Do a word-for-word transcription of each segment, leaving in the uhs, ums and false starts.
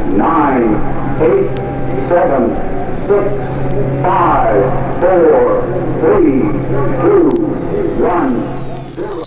nine, eight, seven, six, five, four, three, two, one, zero.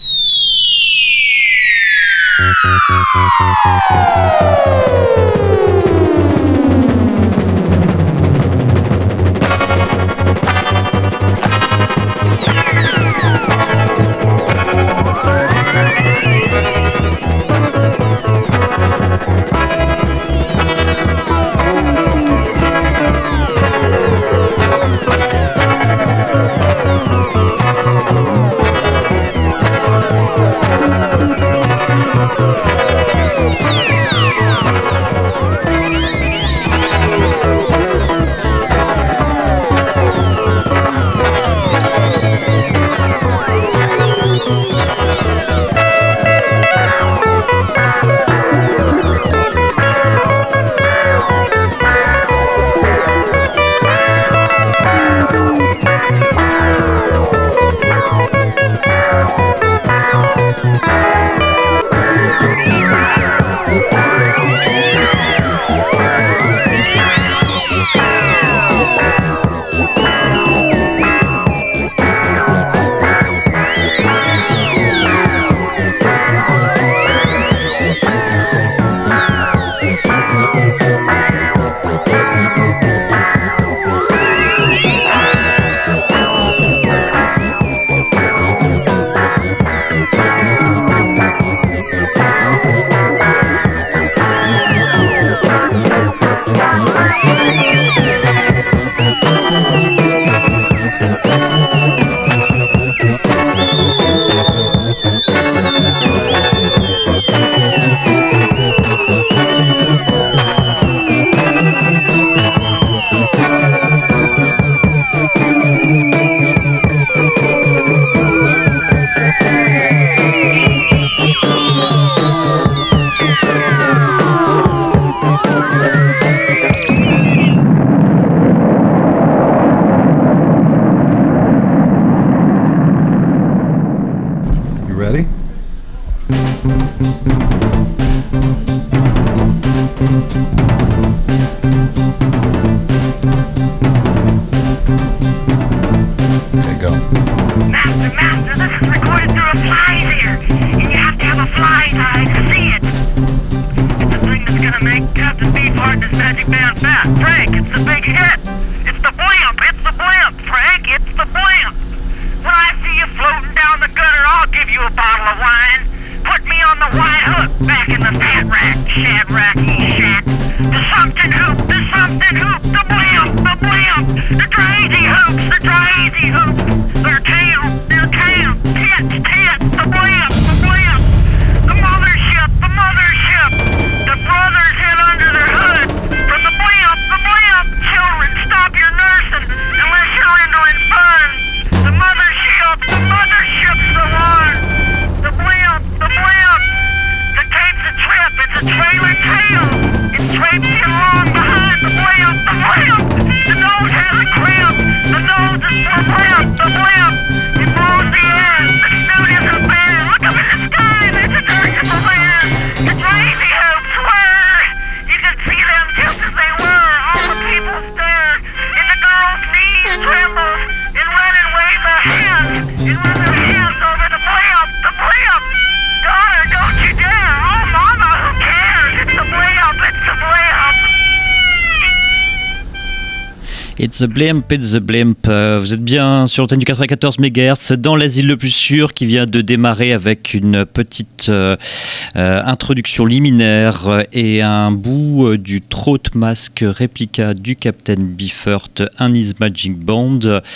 It's the blimp, it's the blimp. Euh, vous êtes bien sur l'antenne du quatre-vingt-quatorze mégahertz dans l'asile le plus sûr qui vient de démarrer avec une petite euh, euh, introduction liminaire et un bout euh, du Throat Mask réplica du Captain Beefheart and His Magic Band,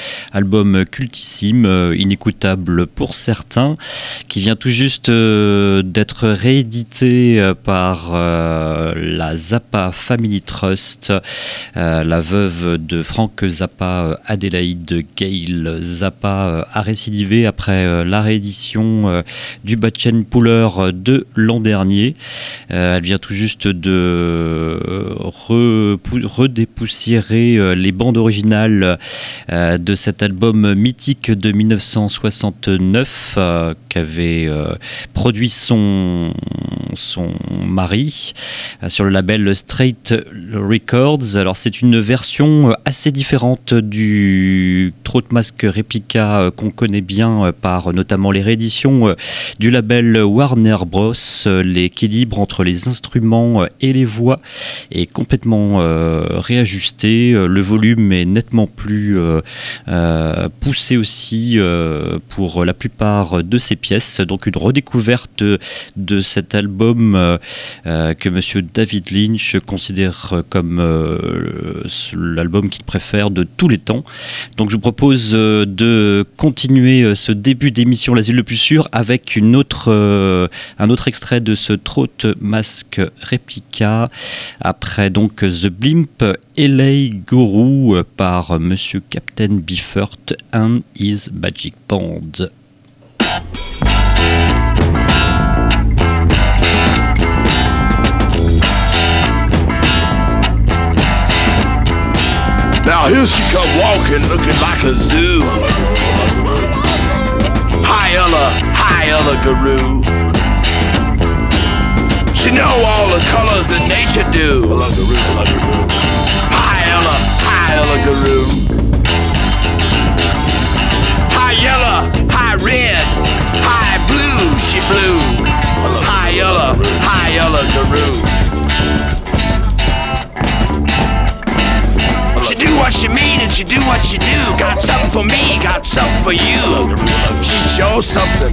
album cultissime, euh, inécoutable pour certains, qui vient tout juste euh, d'être réédité euh, par euh, la Zappa Family Trust, euh, la veuve de Frank Zappa, Adélaïde Gale Zappa, a récidivé après la réédition du Batchen Puller de l'an dernier. Elle vient tout juste de redépoussiérer les bandes originales de cet album mythique de dix-neuf cent soixante-neuf qu'avait produit son, son mari euh, sur le label Straight Records. Alors c'est une version assez différente du Throat Mask Replica euh, qu'on connaît bien euh, par notamment les rééditions euh, du label Warner Bros. Euh, l'équilibre entre les instruments euh, et les voix est complètement euh, réajusté. Euh, le volume est nettement plus euh, euh, poussé aussi euh, pour la plupart de ces pièces. Donc une redécouverte de, de cet album euh, euh, que monsieur David Lynch considère comme euh, l'album qu'il préfère de tous les temps. Donc je vous propose euh, de continuer ce début d'émission L'Asile le plus sûr avec une autre, euh, un autre extrait de ce Throat Mask Replica après donc The Blimp L A Guru par monsieur Captain Beefheart and his Magic Band. Now here she come walking, looking like a zoo. Hi Ella, hi Ella Guru. She know all the colors that nature do. Hi Ella, hi Ella Guru. Hi yellow, hi red, hi blue, she blue. Hi yellow, hi Ella Guru. She do what she mean and she do what she do. Got something for me, got something for you. She shows something.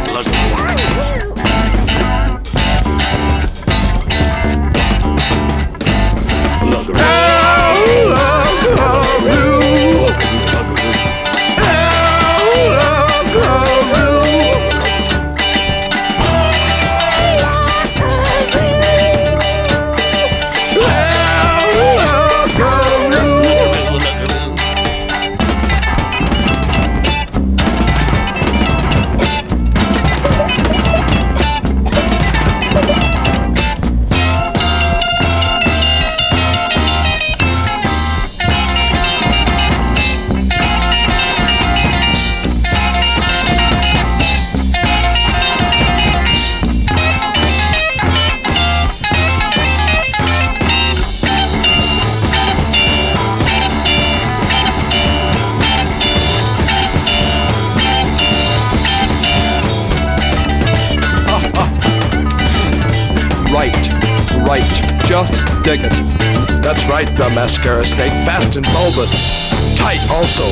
Just dig it. That's right, the mascara snake, fast and bulbous, tight also.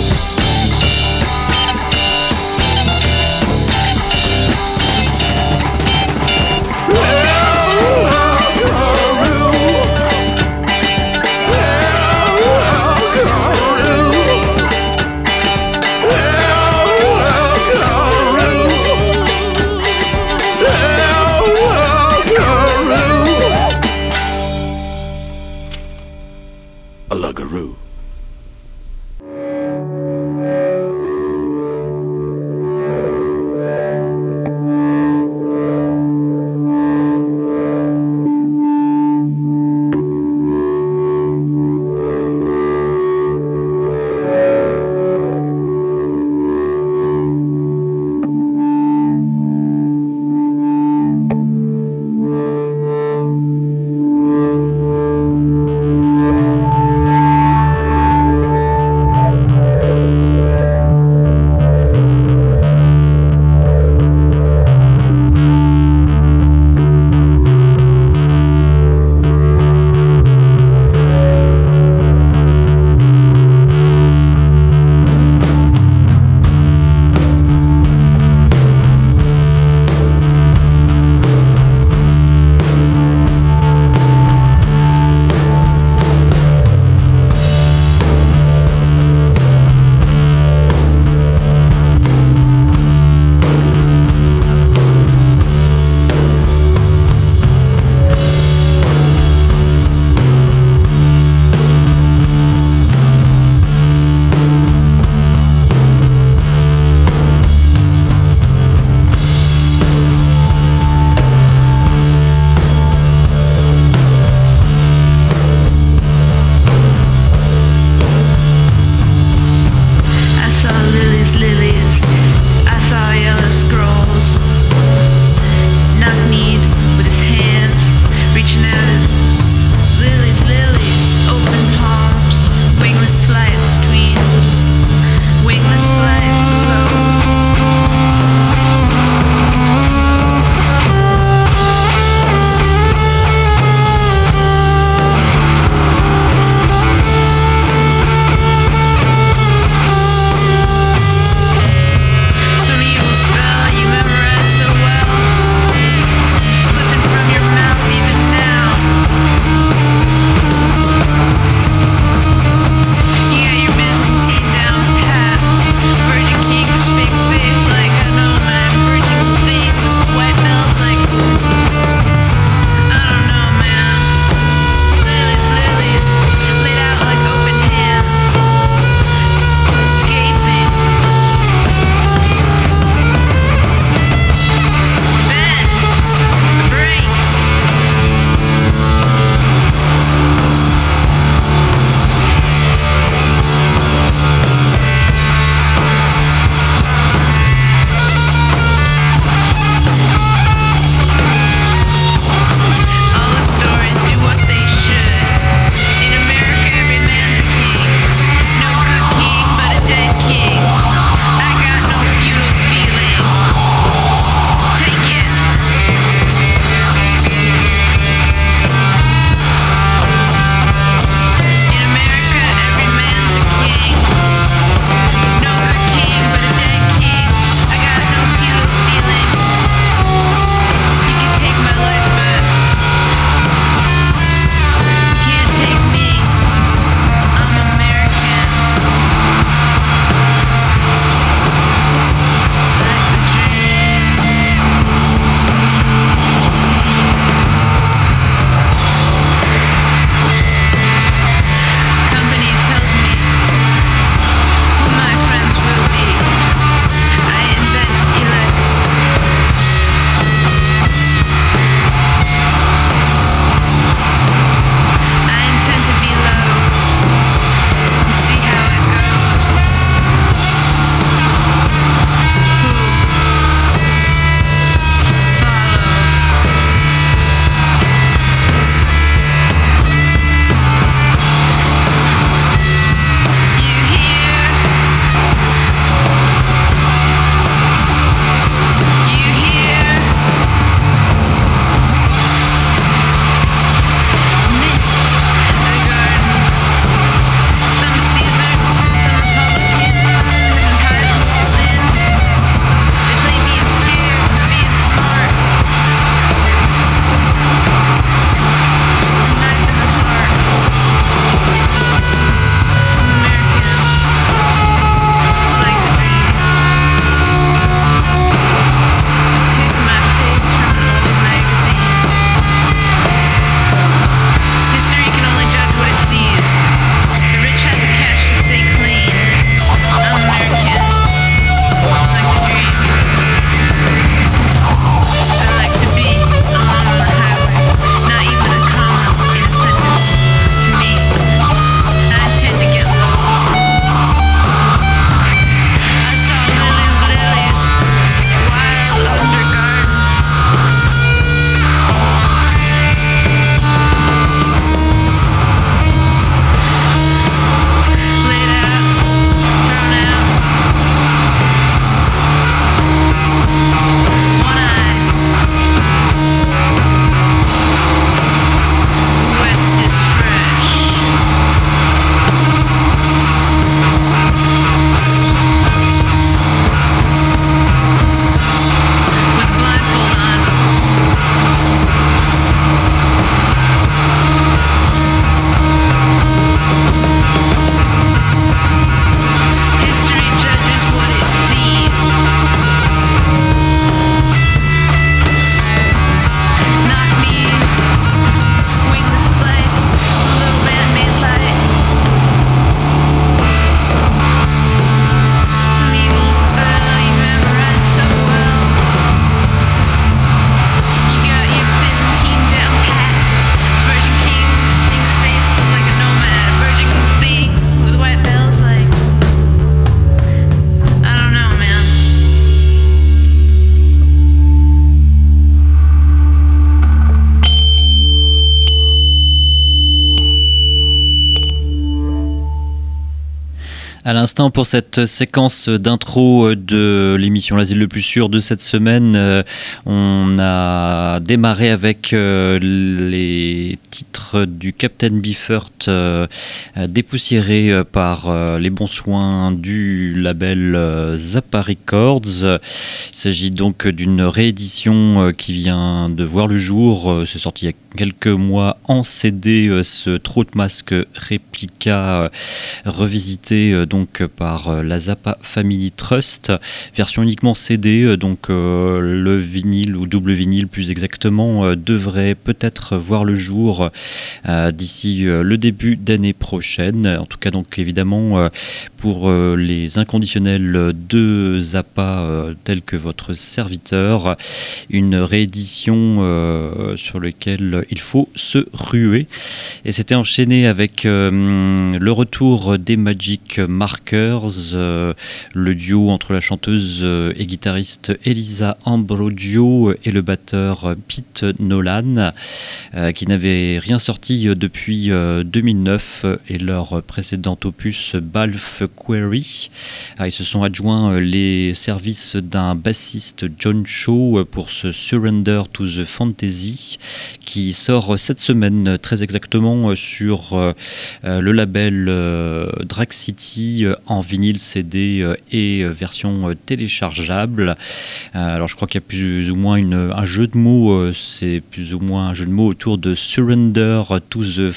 À l'instant, pour cette séquence d'intro de l'émission L'Asile le plus sûr de cette semaine, euh, on a démarré avec euh, les titres du Captain Beefheart euh, dépoussiérés euh, par euh, les bons soins du label euh, Zappa Records. Il s'agit donc d'une réédition euh, qui vient de voir le jour. Euh, c'est sorti il y a quelques mois en C D, euh, ce Throat Mask réplica euh, revisité euh, donc par euh, la Zappa Family Trust, version uniquement C D, euh, donc euh, le vinyle ou double vinyle plus exactement euh, devrait peut-être voir le jour euh, d'ici euh, le début d'année prochaine. En tout cas donc évidemment euh, pour euh, les inconditionnels de Zappa euh, tels que votre serviteur, une réédition euh, sur laquelle il faut se ruer. Et c'était enchaîné avec euh, le retour des Magic Markers, euh, le duo entre la chanteuse et guitariste Elisa Ambrogio et le batteur Pete Nolan, euh, qui n'avaient rien sorti depuis euh, deux mille neuf et leur précédent opus Balf Query. Ah, ils se sont adjoints les services d'un bassiste John Shaw pour ce Surrender to the Fantasy qui sort cette semaine très exactement sur euh, le label euh, Drag City euh, en vinyle C D euh, et euh, version euh, téléchargeable. Euh, alors je crois qu'il y a plus ou moins une, un jeu de mots, euh, c'est plus ou moins un jeu de mots autour de Surrender to the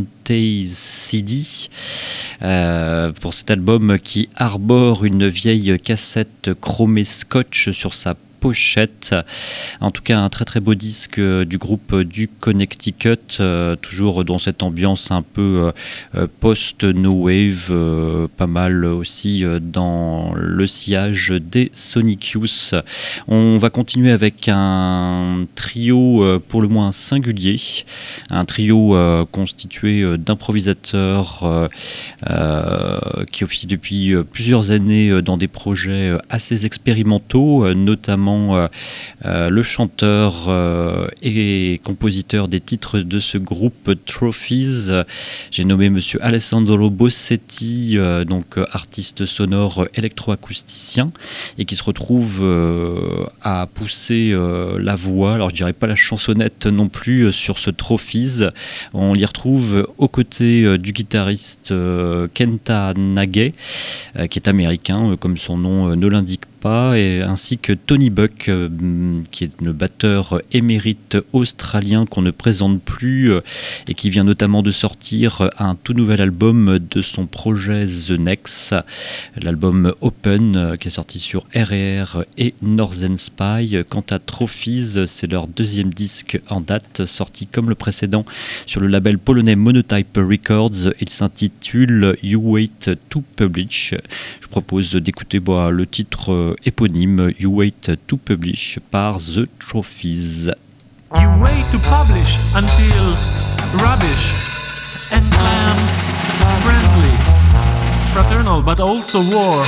Fantasy euh, pour cet album qui arbore une vieille cassette chromée scotch sur sa pochette. En tout cas, un très très beau disque euh, du groupe du Connecticut, euh, toujours dans cette ambiance un peu euh, post-no wave, euh, pas mal aussi euh, dans le sillage des Sonic Youth. On va continuer avec un trio euh, pour le moins singulier, un trio euh, constitué euh, d'improvisateurs euh, euh, qui officient depuis euh, plusieurs années euh, dans des projets euh, assez expérimentaux, euh, notamment Euh, euh, le chanteur euh, et compositeur des titres de ce groupe Trophies. J'ai nommé monsieur Alessandro Bossetti, euh, donc artiste sonore électroacousticien et qui se retrouve euh, à pousser euh, la voix, alors je dirais pas la chansonnette non plus, euh, sur ce Trophies. On l'y retrouve aux côtés euh, du guitariste euh, Kenta Nage, euh, qui est américain, euh, comme son nom euh, ne l'indique pas, et ainsi que Tony Buck, euh, qui est le batteur émérite australien qu'on ne présente plus euh, et qui vient notamment de sortir un tout nouvel album de son projet The Next, l'album Open, euh, qui est sorti sur R et R et Northern Spy. Quant à Trophies, c'est leur deuxième disque en date, sorti comme le précédent sur le label polonais Monotype Records. Il s'intitule You Wait to Publish. Je propose d'écouter bah, le titre euh, éponyme You Wait to Publish par The Trophies. You wait to publish until rubbish and clams friendly, fraternal but also war,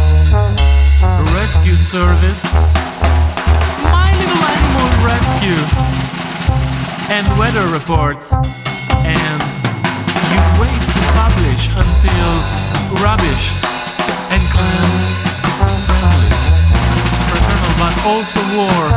rescue service, my little animal rescue, and weather reports, and you wait to publish until rubbish and clams friendly, fraternal but also war,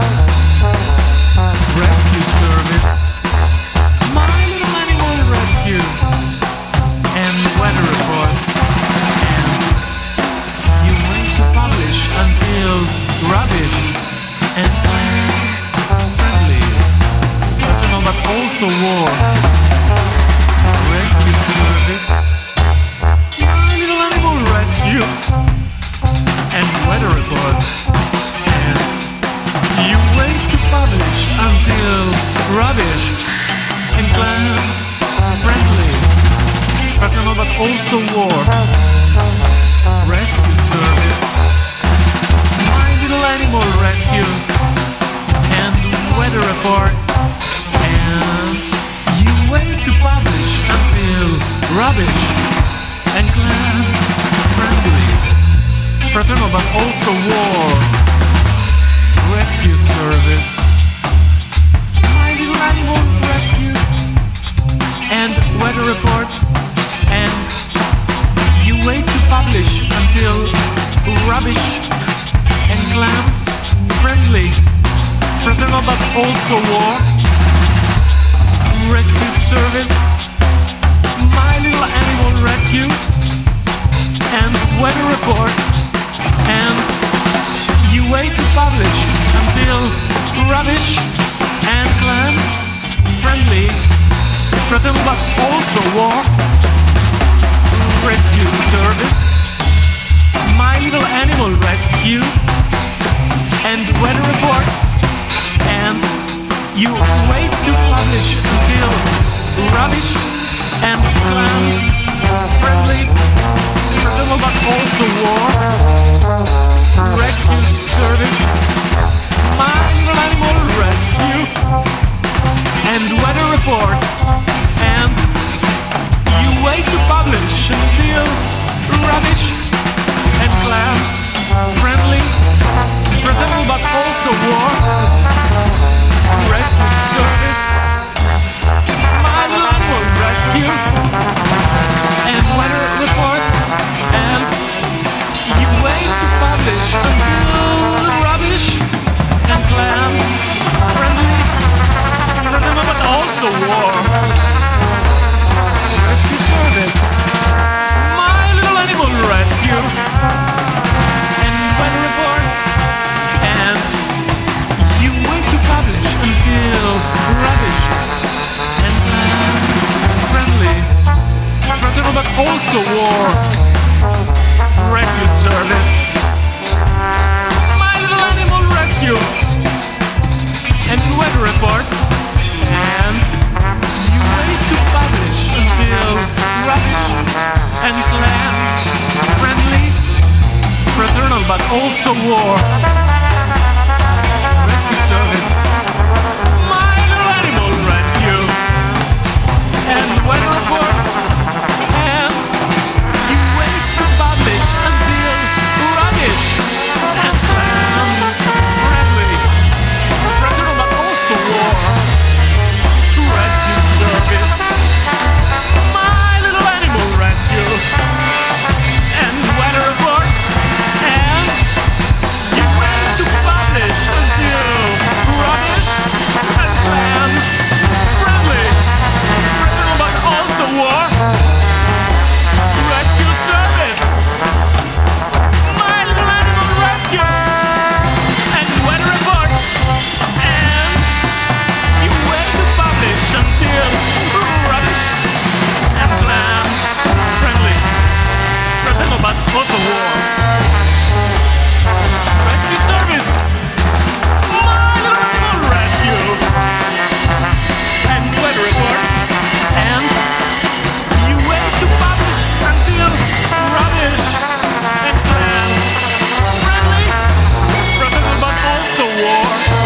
rescue service, my little animal rescue, and weather reports, and you wait to publish until rubbish and clams friendly, fraternal but also war, rescue service, my little animal rescue, and weather reports, and you wait to publish until rubbish and clams friendly, fraternal but also war, rescue service, my little animal rescue, and weather reports, and you wait to publish until rubbish and clams friendly, fraternal but also war, rescue service, my little animal rescue, and weather reports, and you wait to publish also war. Rescue service, My Little Animal Rescue, and weather reports, and you wait to publish until rubbish and clams, friendly, fraternal but also war. Rescue service, My Little Animal Rescue, and weather reports, and you wait to publish until rubbish and clams, friendly, fraternal but also war. Rescue service, My Little Animal Rescue, and weather reports, and you wait to publish until rubbish and clams, friendly, fraternal but also war. Rescue service, My Little Animal Rescue, and weather reports, and you wait to publish until rubbish and clams, friendly, fraternal but also war. Rescue service, My Little Animal Rescue, and weather reports, and you wait to publish until rubbish and clams, friendly, fraternal but also war. Rescue service, My Little Animal Rescue, and weather reports, and you wait to publish until rubbish and clams, friendly, fraternal but also war. Rescue service, My Little Animal Rescue, and weather reports, and you wait to publish until rubbish and clams, friendly, fraternal but also war. Rescue service, My Little Animal Rescue, and weather reports, and you wait to publish until rubbish and clams, friendly, fraternal but also war. Rescue service, My Little Animal Rescue, and weather reports, and you wait to publish until rubbish and clams, friendly, fraternal but also war. Rescue service, My Little Animal Rescue, and weather report, and you wait to publish until rubbish and clams, friendly, fraternal but also war.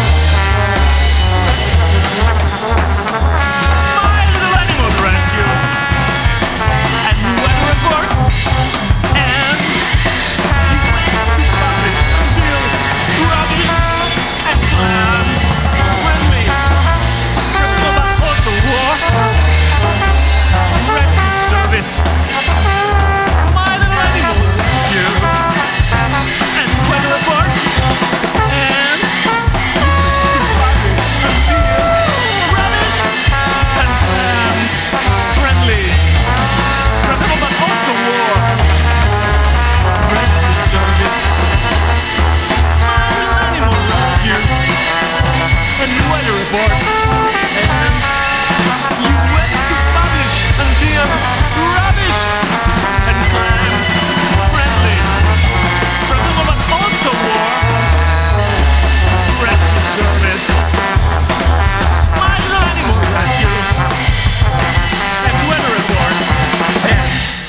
My Little Animal Rescue, and weather reports, and you wait to publish until rubbish and clams, friendly, fraternal but also war. Rescue service, My Little Animal Rescue, and weather reports, and you wait to publish until rubbish and clams, friendly, fraternal but also war. Rescue service, My Little Animal Rescue, and weather reports, and you wait to publish until rubbish and clams, friendly, fraternal but also war. Rescue service, My Little Animal Rescue, and weather report, and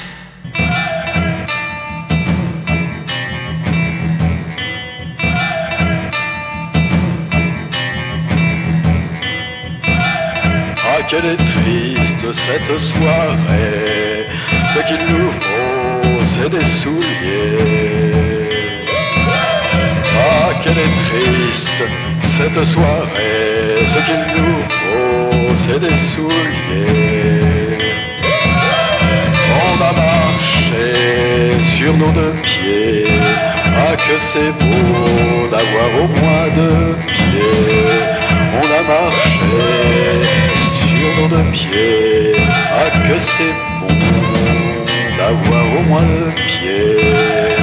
Ah, qu'elle est triste cette soirée. Ce qu'il nous faut, c'est des souliers. Ah, qu'elle est triste cette soirée. Ce qu'il nous faut, c'est des souliers. On a marché sur nos deux pieds. Ah, que c'est beau d'avoir au moins deux pieds. on a marché sur nos deux pieds. Ah que c'est bon d'avoir au moins deux pieds.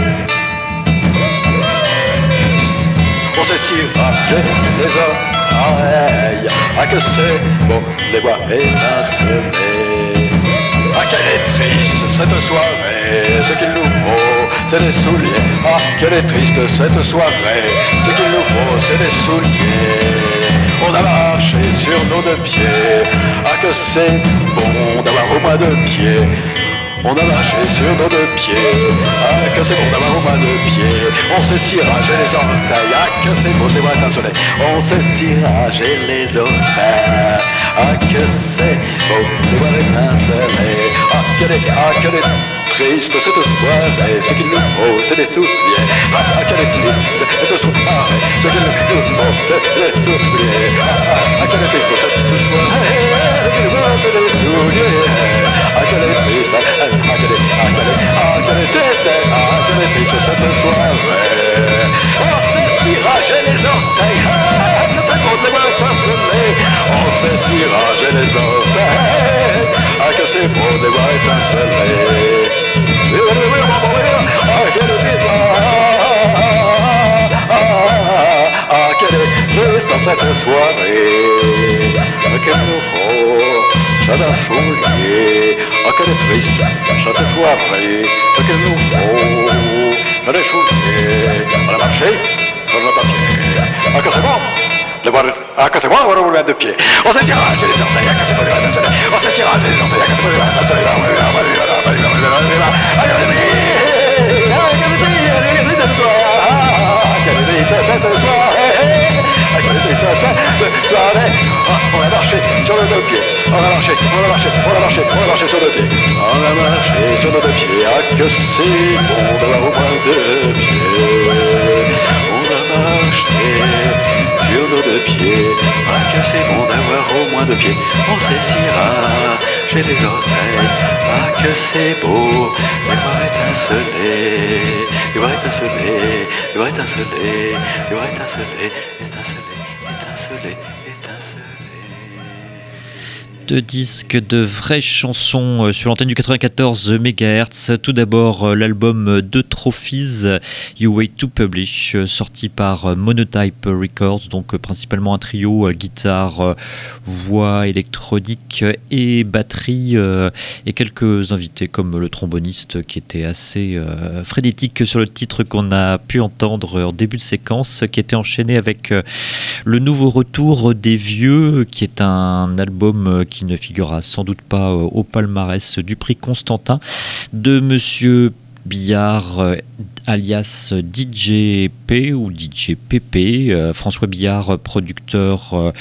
On s'est si rangé les oreilles. Ah que c'est bon les voir étinceler. Ah qu'elle est triste cette soirée. Ce qu'il nous faut c'est des souliers. Ah qu'elle est triste cette soirée. Ce qu'il nous faut c'est des souliers. On a marché sur nos deux pieds. Ah que c'est bon d'avoir au moins deux pieds. On a marché sur nos deux pieds. Ah que c'est bon d'avoir au moins deux pieds. On s'est si rangé les orteils. Ah que c'est beau de les voir étinceler. On s'est si rangé les orteils. Ah que c'est beau de les voir étinceler. Ah qu'elle est, ah qu'elle est triste cette soirée. Ce qu'il nous faut c'est des souliers. Ah, ah qu'elle est triste cette soirée. Ce qu'il nous faut c'est des souliers. Ah, ah, ah qu'elle est triste cette soirée. Ce qu'il nous faut c'est des souliers. Ah qu'elle est triste. Ah qu'elle est, ah qu'elle est, ah qu'elle est triste. Ah qu'elle est triste cette soirée. On s'est si rangé les orteils. Ah que c'est bon de les voir étinceler. On s'est si rangé les orteils. Ah que c'est bon de les voir étinceler. Ah qu'elle est triste. Ah qu'elle est triste cette soirée. Ah qu'elle nous faut chacun soulier. Ah qu'elle est triste cette soirée. Ah qu'elle nous faut des souliers. On a marché sur nos deux pieds. Ah que c'est bon de voir, ah que c'est bon d'avoir au moins deux pieds. On s'est tiragé les orteils. Ah que c'est bon de voir étinceler. On s'est tiragé les orteils. Ah que c'est bon de voir étinceler. Ah qu'elle est triste. Ah qu'elle est triste cette soirée. Ah qu'elle est triste cette soirée. On a marché sur nos deux pieds. On a marché, on a marché, on a marché, on a marché sur nos pieds. On a marché sur nos deux pieds. Ah que c'est bon d'avoir au moins deux pieds. On a marché sur nos deux pieds. Ah que c'est bon d'avoir au moins deux pieds. On s'essira chez les orteils. Ah que c'est beau de voir étinceler. De voir étinceler. De voir étinceler. De voir étinceler. Étinceler. Étinceler. Étinceler. Deux disques de vraies chansons sur l'antenne du quatre-vingt-quatorze mégahertz. Tout d'abord l'album de Trophies, You Wait to Publish, sorti par Monotype Records, donc principalement un trio guitare, voix électronique et batterie, et quelques invités comme le tromboniste qui était assez frénétique sur le titre qu'on a pu entendre en début de séquence, qui était enchaîné avec le nouveau retour des Vieux, qui est un album qui ne figurera sans doute pas au palmarès du prix Constantin, de Monsieur Billard, euh, alias D J P ou D J P P, euh, François Billard, producteur, euh,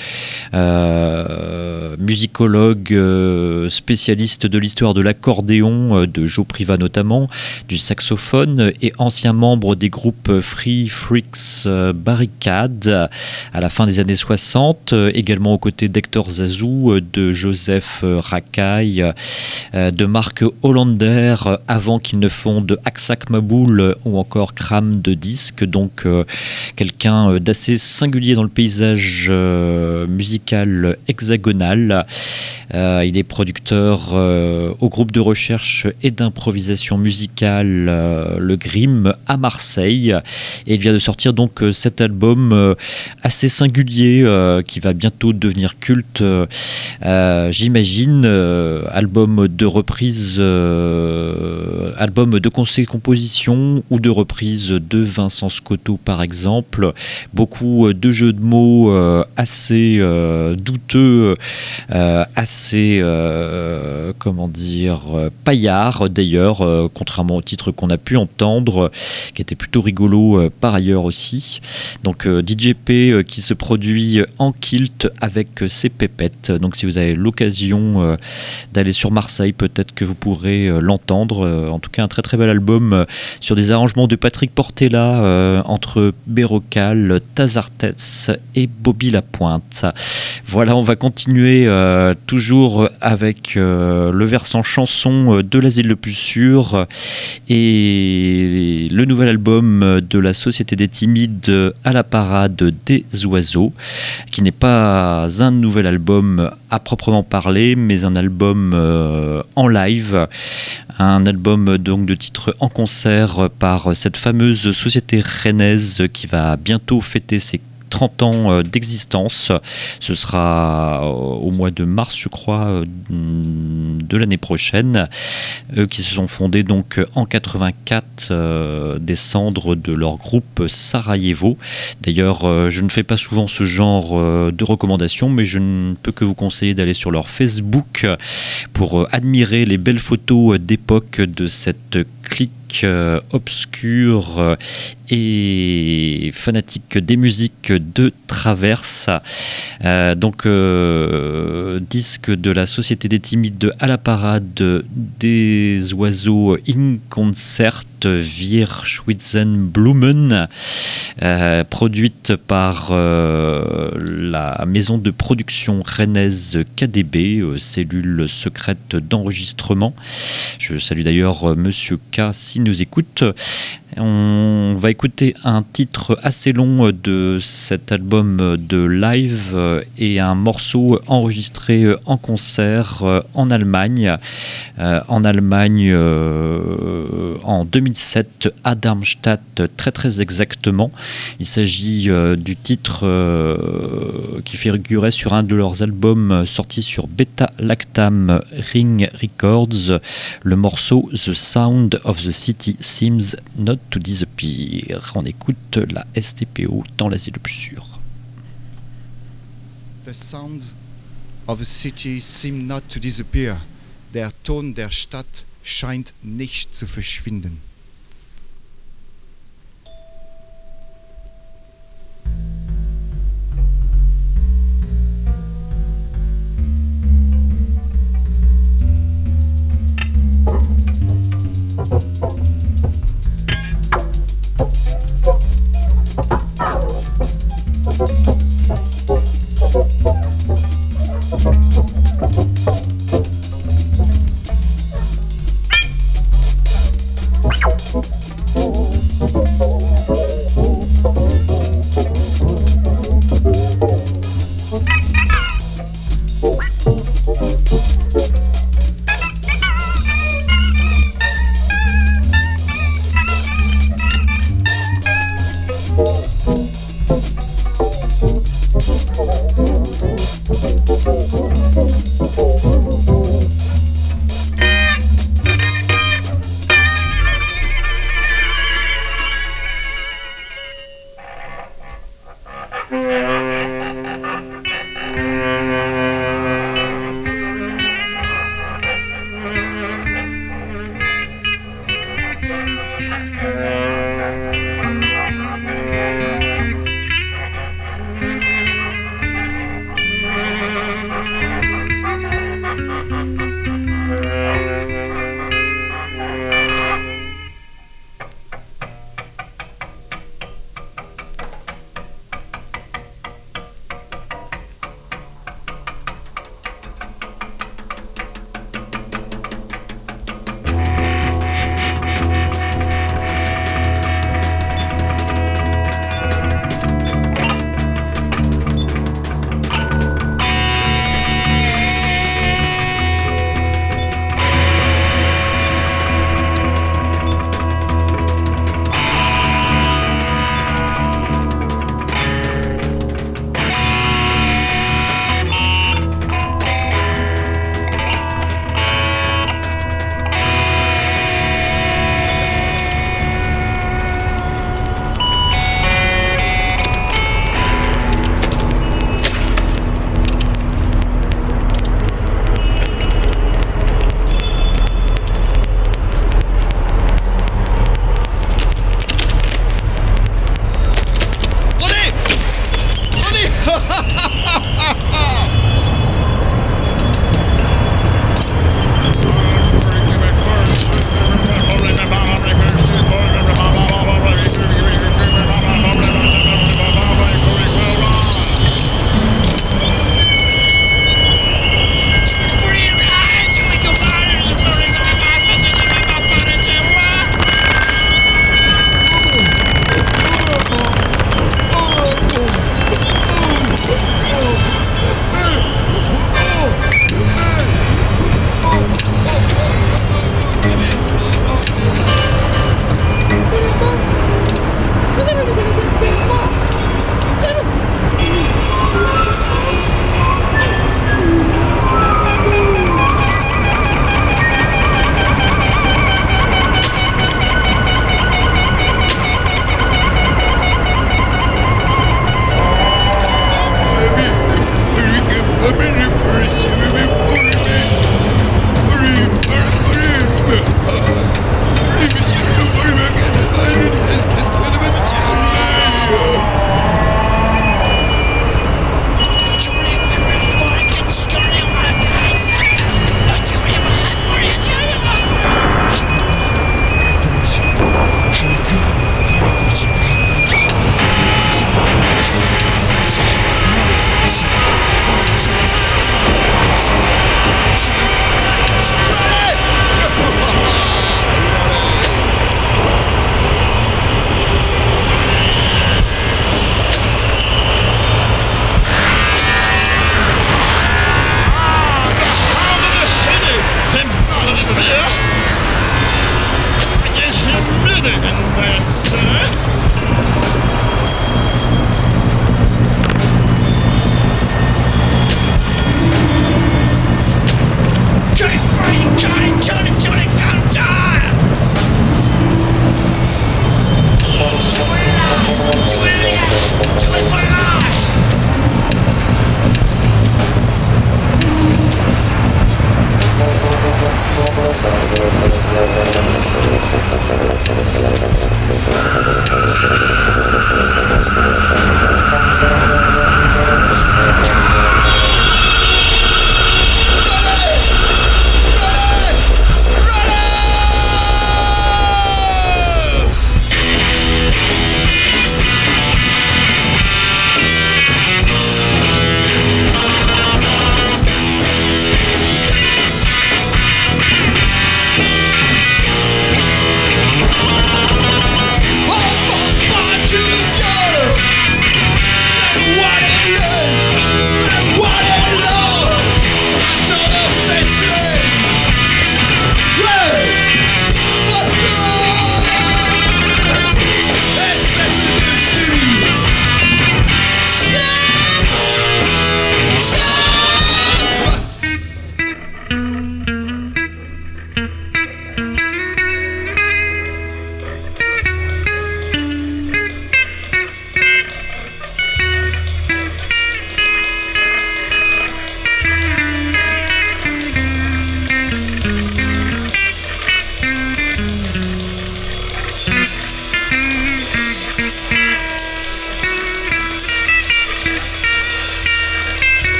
euh, musicologue, euh, spécialiste de l'histoire de l'accordéon, euh, de Joe Priva notamment, du saxophone, et ancien membre des groupes Free Freaks, euh, Barricade à la fin des années soixante, euh, également aux côtés d'Hector Zazou, euh, de Joseph Racaille, euh, de Marc Hollander, euh, avant qu'il ne fonde de Aksak Maboul ou encore Kram de disques, donc euh, quelqu'un d'assez singulier dans le paysage euh, musical hexagonal. Euh, il est producteur euh, au groupe de recherche et d'improvisation musicale euh, Le Grim à Marseille, et il vient de sortir donc euh, cet album euh, assez singulier euh, qui va bientôt devenir culte, euh, euh, j'imagine, euh, album de reprise, euh, album de composition ou de reprise de Vincent Scotto par exemple, beaucoup de jeux de mots euh, assez euh, douteux, euh, assez euh, comment dire euh, paillard d'ailleurs, euh, contrairement au titre qu'on a pu entendre, euh, qui était plutôt rigolo euh, par ailleurs aussi. Donc euh, D J P euh, qui se produit en kilt avec euh, ses pépettes, donc si vous avez l'occasion euh, d'aller sur Marseille, peut-être que vous pourrez euh, l'entendre. Euh, en tout cas un très très bel album euh, sur des les arrangements de Patrick Portela euh, entre Bérocal, Tazartes et Bobby Lapointe. Voilà, on va continuer euh, toujours avec euh, le versant chanson de l'Asile le plus sûr et le nouvel album de la Société des Timides à la parade des oiseaux, qui n'est pas un nouvel album à proprement parler, mais un album euh, en live, un album donc de titres en concert par cette fameuse société rennaise qui va bientôt fêter ses trente ans d'existence. Ce sera au mois de mars, je crois, de l'année prochaine. Eux qui se sont fondés donc en quatre-vingt-quatre, euh, des cendres de leur groupe Sarajevo. D'ailleurs, euh, je ne fais pas souvent ce genre euh, de recommandations, mais je ne peux que vous conseiller d'aller sur leur Facebook pour euh, admirer les belles photos d'époque de cette clique Euh, obscur euh, et fanatique des musiques de Traverse. Euh, donc euh, disque de la Société des Timides à la parade des oiseaux in concert Wir Schwitzenblumen, euh, produite par euh, la maison de production rennaise K D B, euh, cellule secrète d'enregistrement. Je salue d'ailleurs euh, Monsieur K s'il nous écoute. On va écouter un titre assez long de cet album de live et un morceau enregistré en concert en Allemagne, euh, en Allemagne euh, en deux mille sept à Darmstadt, très très exactement. Il s'agit euh, du titre euh, qui figurait sur un de leurs albums sortis sur Beta Lactam Ring Records, le morceau The Sound of the City Seems Not to Disappear. On écoute la S T P O dans l'Asile le plus sûr. The sounds of a city seem not to disappear. Der Ton der Stadt scheint nicht zu verschwinden. You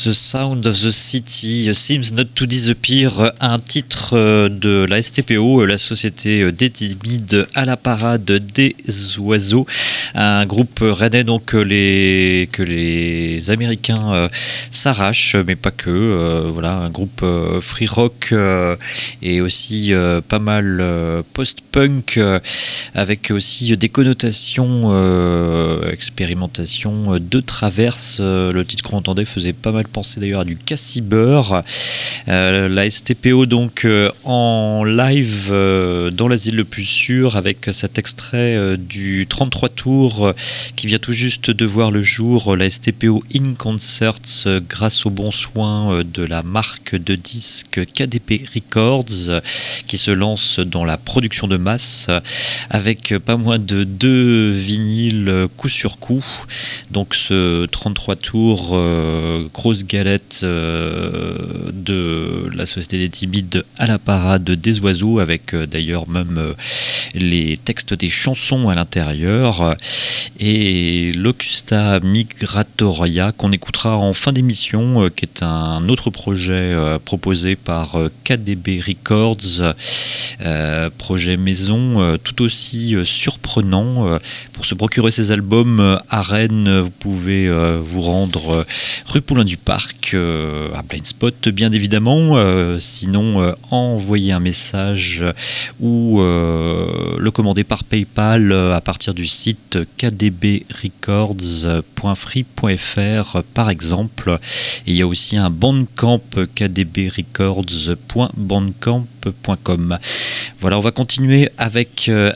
The Sound of the City Seems Not to Disappear, un titre de la S T P O, la société des timides à la parade des oiseaux, un groupe rennais donc que les, que les Américains euh, s'arrachent, mais pas que, euh, voilà, un groupe euh, free rock euh, et aussi euh, pas mal euh, post-punk euh, avec aussi des connotations euh, expérimentation de traverse. Euh, le titre qu'on entendait faisait pas mal penser d'ailleurs à du Cassiber. Euh, la S T P O donc euh, en live euh, dans l'asile le plus sûr avec cet extrait euh, du trente-trois tours euh, qui vient tout juste de voir le jour, la S T P O in Concerts euh, grâce aux bons soins euh, de la marque de disques K D P Records euh, qui se lance dans la production de masse euh, avec pas moins de deux vinyles euh, coup sur coup. Donc ce trente-trois tours euh, grosse galette euh, de la Société des Timides à la parade des oiseaux avec euh, d'ailleurs même euh, les textes des chansons à l'intérieur et Locusta Migratoria qu'on écoutera en fin d'émission euh, qui est un autre projet euh, proposé par euh, K D B Records, euh, projet maison euh, tout aussi euh, surprenant. Euh, pour se procurer ces albums euh, à Rennes, vous pouvez euh, vous rendre euh, rue Poulain du Parc euh, à Blind Spot bien évidemment, euh, sinon euh, envoyer un message euh, ou euh, le commander par PayPal euh, à partir du site k d b records point free point f r par exemple. Et il y a aussi un Bandcamp k d b records point bandcamp point com. Voilà, on va continuer avec euh,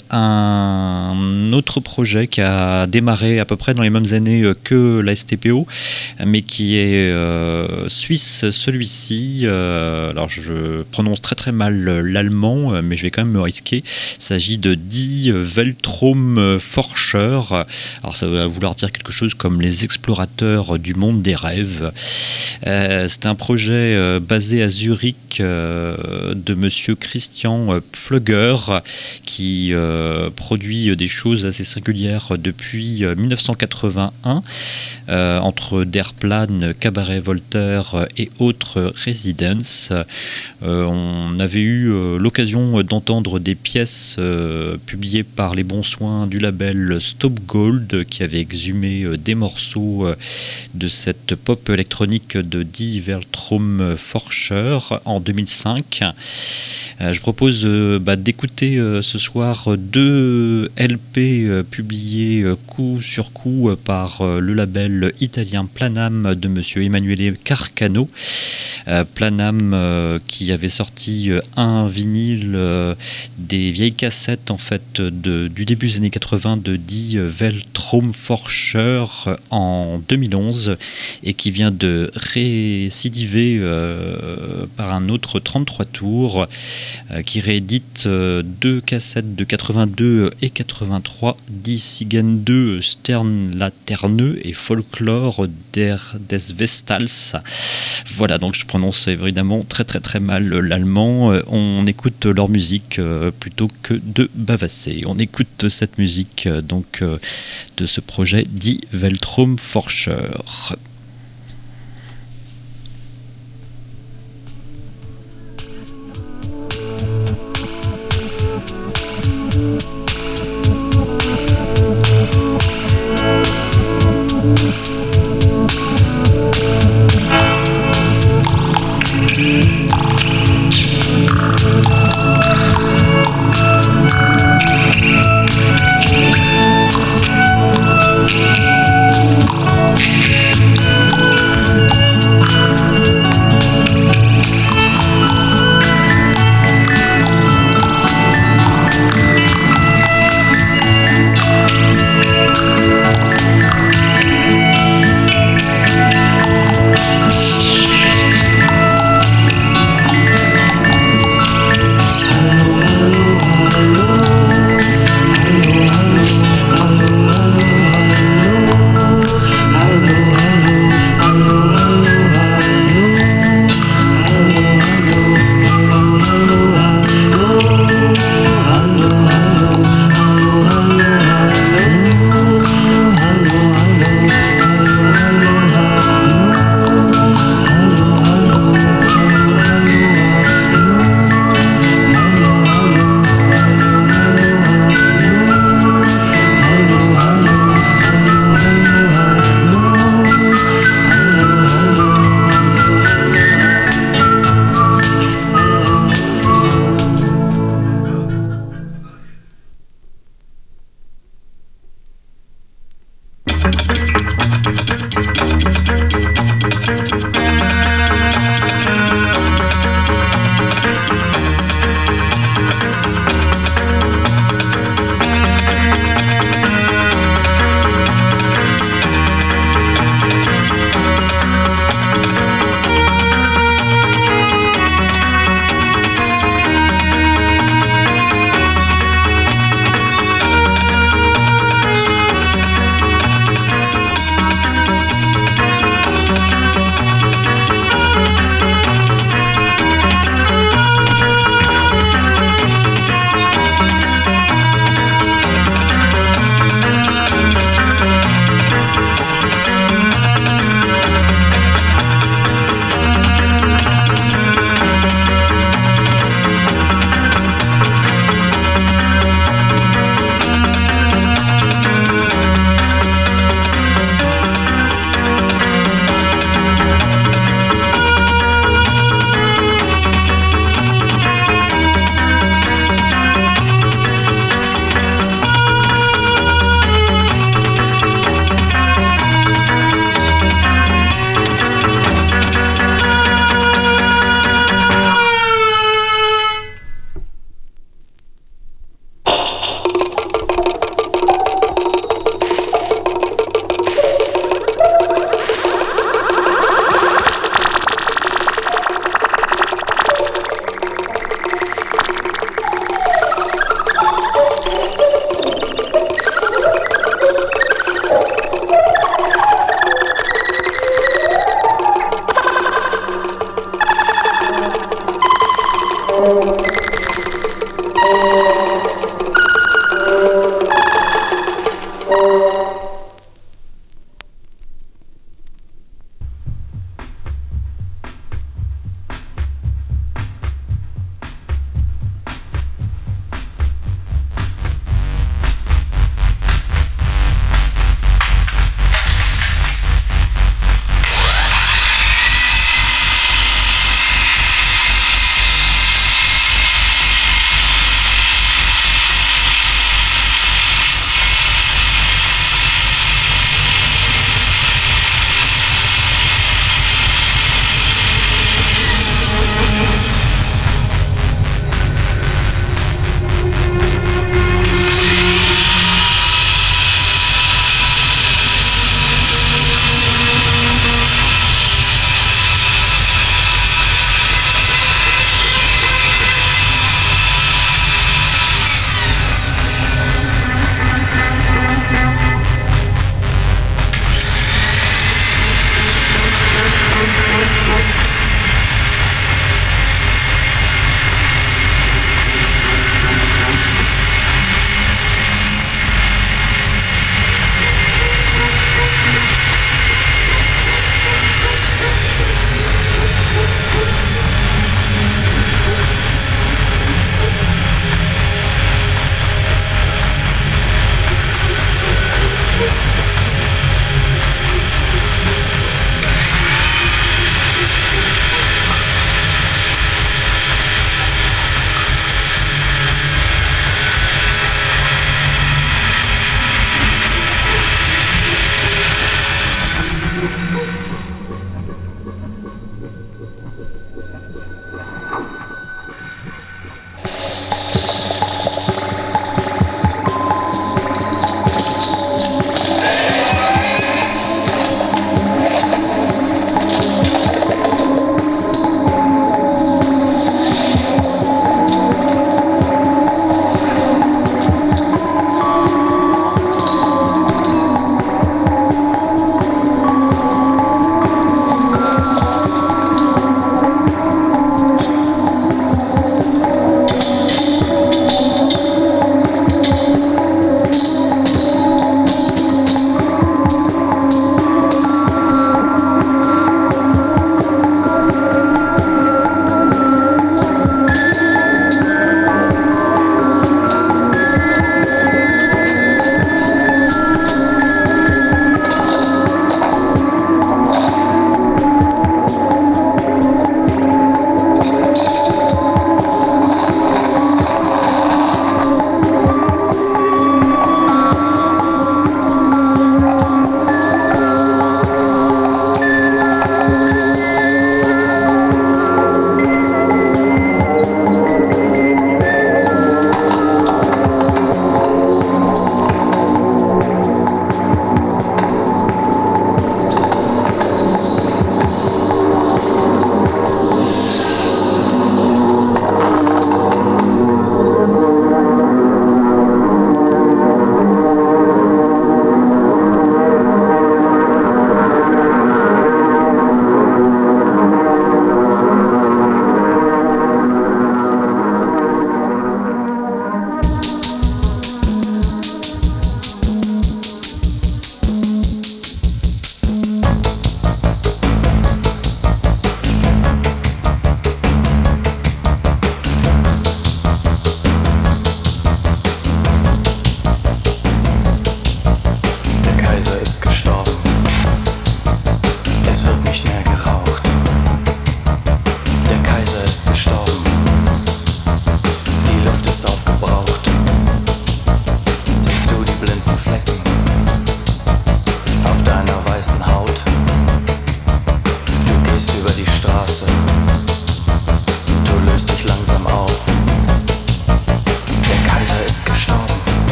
un autre projet qui a démarré à peu près dans les mêmes années euh, que la S T P O, mais qui est euh, suisse celui-ci. Euh, alors je prononce très très mal l'allemand, mais je vais quand même me risquer. Il s'agit de Die Weltraumforscher. Alors ça va vouloir dire quelque chose comme les explorateurs du monde des rêves. Euh, c'est un projet euh, basé à Zurich euh, de monsieur Christian euh, Pflugger qui euh, produit des choses assez singulières depuis euh, dix-neuf cent quatre-vingt-un euh, entre Derplan, Cabaret Voltaire et autres résidences. Euh, on avait eu euh, l'occasion d'entendre des pièces euh, publiées par les bons soins du label Stop Gold qui avait exhumé euh, des morceaux euh, de cette pop électronique de Die Weltraumforscher en deux mille cinq. Euh, je propose euh, bah, d'écouter euh, ce soir deux L P euh, publiés euh, coup sur coup euh, par euh, le label italien Planam de monsieur Emanuele Carcano. Euh, Planam euh, qui avait sorti euh, un vinyle euh, des vieilles cassettes en fait de, du début des années quatre-vingts de Die Weltraumforscher en deux mille onze et qui vient de récidiver euh, par un autre trente-trois tours euh, qui réédite euh, deux cassettes de quatre-vingt-deux et quatre-vingt-trois, Die Siegen deux Sternlaterne et Folklore der des Vestals. Voilà, donc je prononce évidemment très très très mal l'allemand. On écoute leur musique euh, plutôt que de bavasser. On écoute cette musique euh, donc euh, de ce projet Die Weltraumforscher. Thank you.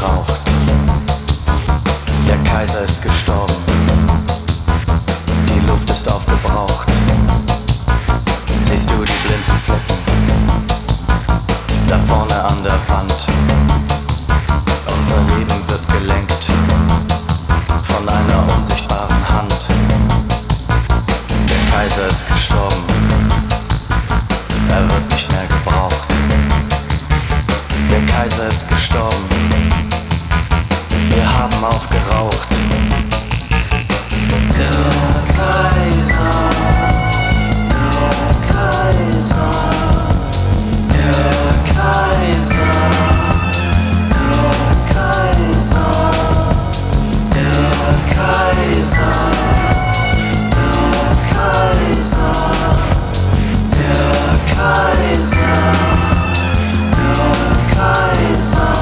geraucht. Der Kaiser ist gestorben. Die Luft ist aufgebraucht. Siehst du die blinden Flecken? Da vorne an der Wand. Unser Leben wird gelenkt von einer unsichtbaren Hand. Der Kaiser ist gestorben. Er wird nicht mehr gebraucht. Der Kaiser ist gestorben. Wir haben aufgeraucht. Der Kaiser, der Kaiser, der Kaiser, der Kaiser, der Kaiser, der Kaiser, der Kaiser, der Kaiser.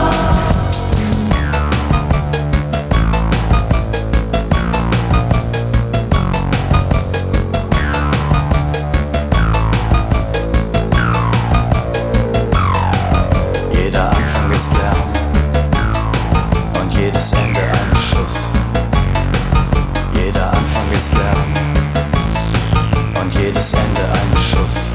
Jeder Anfang ist Lärm und jedes Ende ein Schuss. Jeder Anfang ist Lärm und jedes Ende ein Schuss.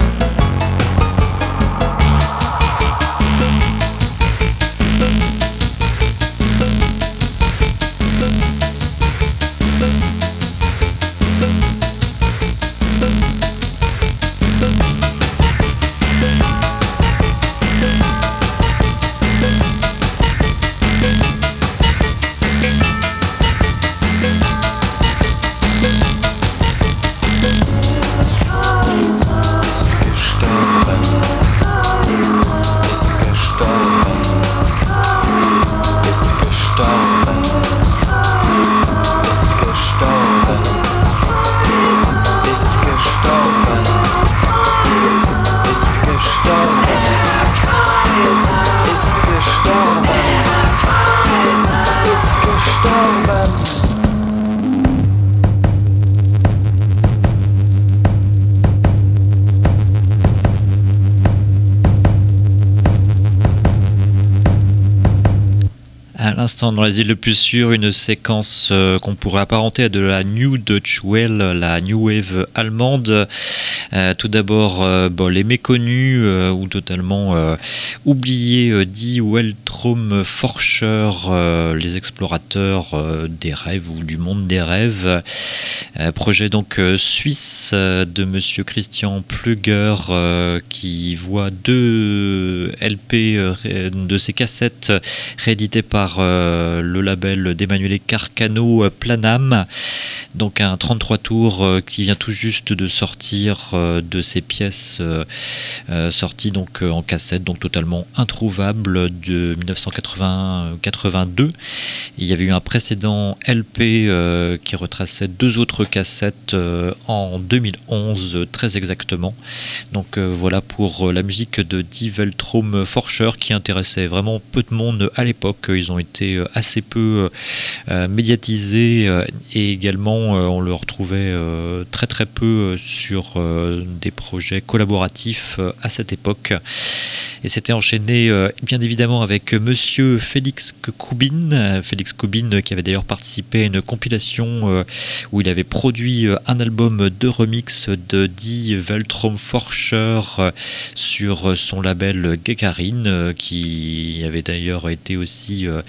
Dans les îles le plus sûres, une séquence euh, qu'on pourrait apparenter à de la New Deutsche Welle, la New Wave allemande. Euh, tout d'abord, euh, bon, les méconnus euh, ou totalement euh, oubliés euh, Die Weltraumforscher, euh, les explorateurs euh, des rêves ou du monde des rêves. Euh, projet donc euh, suisse euh, de Monsieur Christian Plugger euh, qui voit deux L P euh, de ses cassettes rééditées par euh, le label d'Emanuele Carcano, euh, Planam. Donc un trente-trois tours euh, qui vient tout juste de sortir euh, de ces pièces euh, euh, sorties donc euh, en cassette, donc totalement introuvables, de dix-neuf cent quatre-vingt-deux. Il y avait eu un précédent L P euh, qui retraçait deux autres cassettes euh, en deux mille onze, très exactement. Donc euh, voilà pour la musique de Die Weltraumforscher qui intéressait vraiment peu de monde à l'époque. Ils ont été assez peu euh, médiatisés euh, et également euh, on le retrouvait euh, très très peu sur euh, des projets collaboratifs euh, à cette époque. Et c'était enchaîné euh, bien évidemment avec Monsieur Félix Kubin, Félix Kubin qui avait d'ailleurs participé à une compilation euh, où il avait produit euh, un album de remix de Die Weltraumforscher euh, sur son label Gagarin, euh, qui avait d'ailleurs été aussi euh,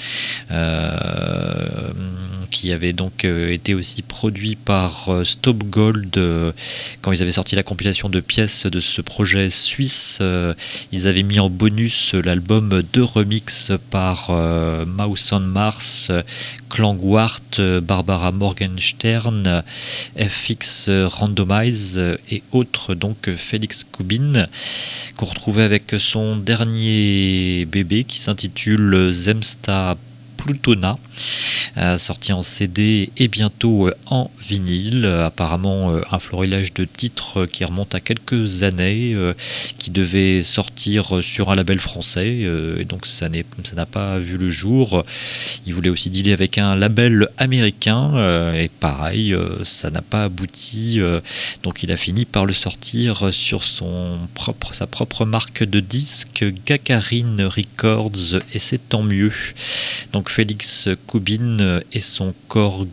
euh, qui avait donc euh, été aussi produit par euh, Stop Gold euh, quand ils avaient sorti la compilation de pièces de ce projet suisse. Euh, ils avaient mis en bonus l'album de remix par euh, Mouse on Mars, Klangwart, Barbara Morgenstern, F X Randomize et autres, donc Félix Kubin, qu'on retrouvait avec son dernier bébé qui s'intitule Zemsta Plutona. euh, sorti en C D et bientôt euh, en vinyle. Euh, apparemment euh, un florilège de titres qui remonte à quelques années, euh, qui devait sortir sur un label français, euh, et donc ça, n'est, ça n'a pas vu le jour. Il voulait aussi dealer avec un label américain, euh, et pareil, euh, ça n'a pas abouti, euh, donc il a fini par le sortir sur son propre, sa propre marque de disques, Gagarine Records, et c'est tant mieux. Donc Félix Koubine et son Korg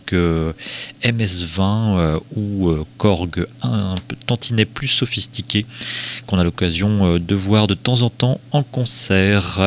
M S vingt, euh, ou euh, Korg un, un peu tantinet plus sophistiqué, qu'on a l'occasion euh, de voir de temps en temps en concert.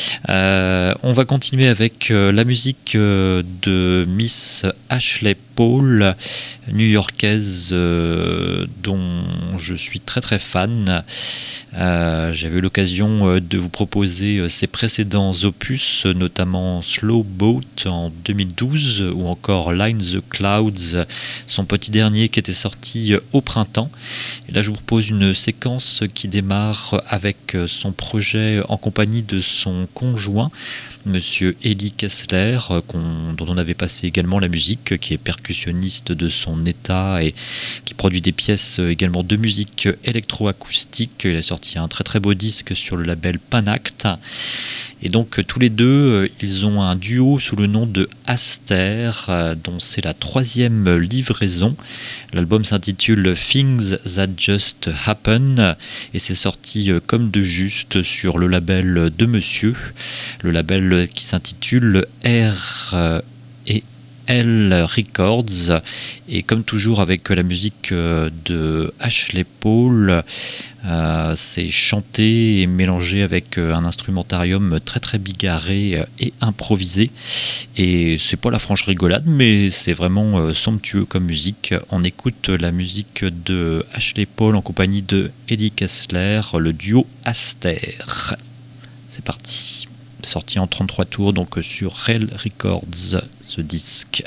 Euh, on va continuer avec euh, la musique euh, de Miss Ashley Paul, new-yorkaise, euh, dont je suis très très fan. Euh, j'avais eu l'occasion euh, de vous proposer euh, ses précédents opus, notamment Slow Boat en deux mille douze, ou encore Line the Clouds, son petit dernier qui était sorti euh, au printemps. Et là je vous propose une séquence qui démarre avec euh, son projet en compagnie de son conjoint, Monsieur Eli Kessler, qu'on, dont on avait passé également la musique, qui est percussionniste de son état et qui produit des pièces également de musique électroacoustique. Il a sorti un très très beau disque sur le label Panact. Et donc tous les deux, ils ont un duo sous le nom de Aster, dont c'est la troisième livraison. L'album s'intitule Things That Just Happen, et c'est sorti comme de juste sur le label de Monsieur, le label qui s'intitule R et L Records. Et comme toujours avec la musique de Ashley Paul, euh, c'est chanté et mélangé avec un instrumentarium très très bigarré et improvisé, et c'est pas la franche rigolade, mais c'est vraiment euh, somptueux comme musique. On écoute la musique de Ashley Paul en compagnie de Eli Kessler, le duo Aster. C'est parti, sorti en trente-trois tours, donc sur Rel Records, ce disque.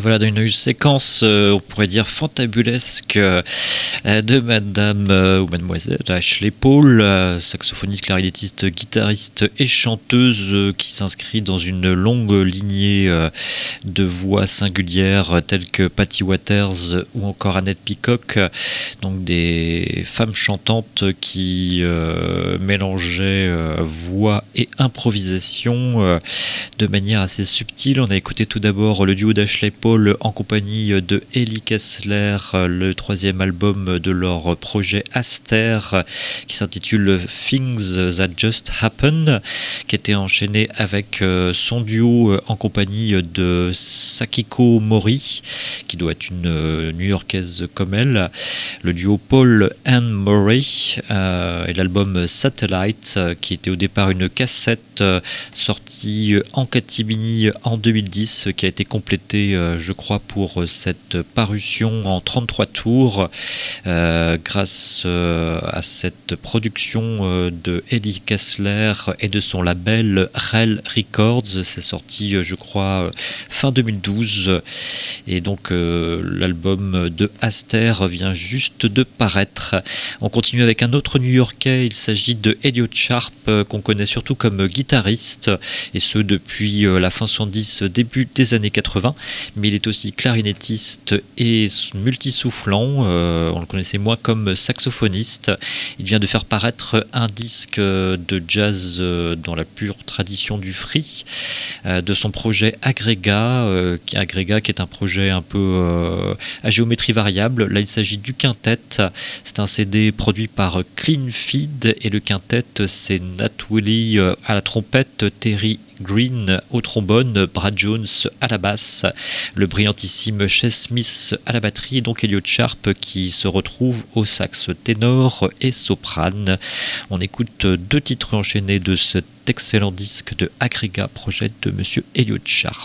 voilà, dans une séquence, euh, on pourrait dire fantabulesque, euh, de Madame euh, ou Mademoiselle Ashley Paul, euh, saxophoniste, clarinettiste, guitariste et chanteuse, euh, qui s'inscrit dans une longue lignée euh, de voix singulières euh, telles que Patty Waters ou encore Annette Peacock, donc des femmes chantantes qui euh, mélangeaient euh, voix et improvisation euh, de manière assez subtile. On a écouté tout d'abord le duo d'Ashley Paul en compagnie de Ellie Kessler, le troisième album de leur projet Aster, qui s'intitule Things That Just Happen, qui était enchaîné avec son duo en compagnie de Sakiko Mori, qui doit être une New-Yorkaise comme elle, le duo Paul and Murray, euh, et l'album Satellite, qui était au départ une cassette euh, sortie en catimini en deux mille dix, qui a été complétée, euh, je crois, pour cette parution en trente-trois tours, euh, grâce euh, à cette production euh, de Ellie Kessler et de son label Rel Records. C'est sorti, je crois, fin deux mille douze, et donc euh, l'album de Aster vient juste de paraître. On continue avec un autre New-Yorkais, il s'agit de Elliot Sharp, euh, qu'on connaît surtout comme guitariste, et ce depuis euh, la fin soixante-dix, début des années quatre-vingts, mais il est aussi clarinettiste et multisoufflant, euh, on le connaissait moins comme saxophoniste. Il vient de faire paraître un disque de jazz euh, dans la pure tradition du free, euh, de son projet Agrega, euh, qui, Agrega qui est un projet un peu euh, à géométrie variable. Là il s'agit du quintet, c'est un C D produit par Clean Feed, et le quintet c'est Nat Willy euh, à la trompette, Terry Green au trombone, Brad Jones à la basse, le brillantissime Chess Smith à la batterie, et donc Elliot Sharp qui se retrouve au sax ténor et soprane. On écoute deux titres enchaînés de cet excellent disque de Agrega, projet de Monsieur Elliot Sharp.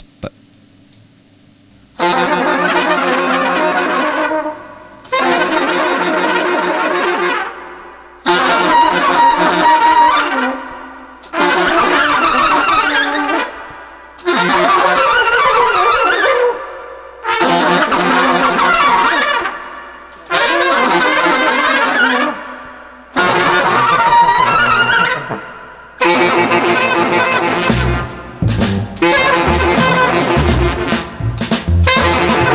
Thank you.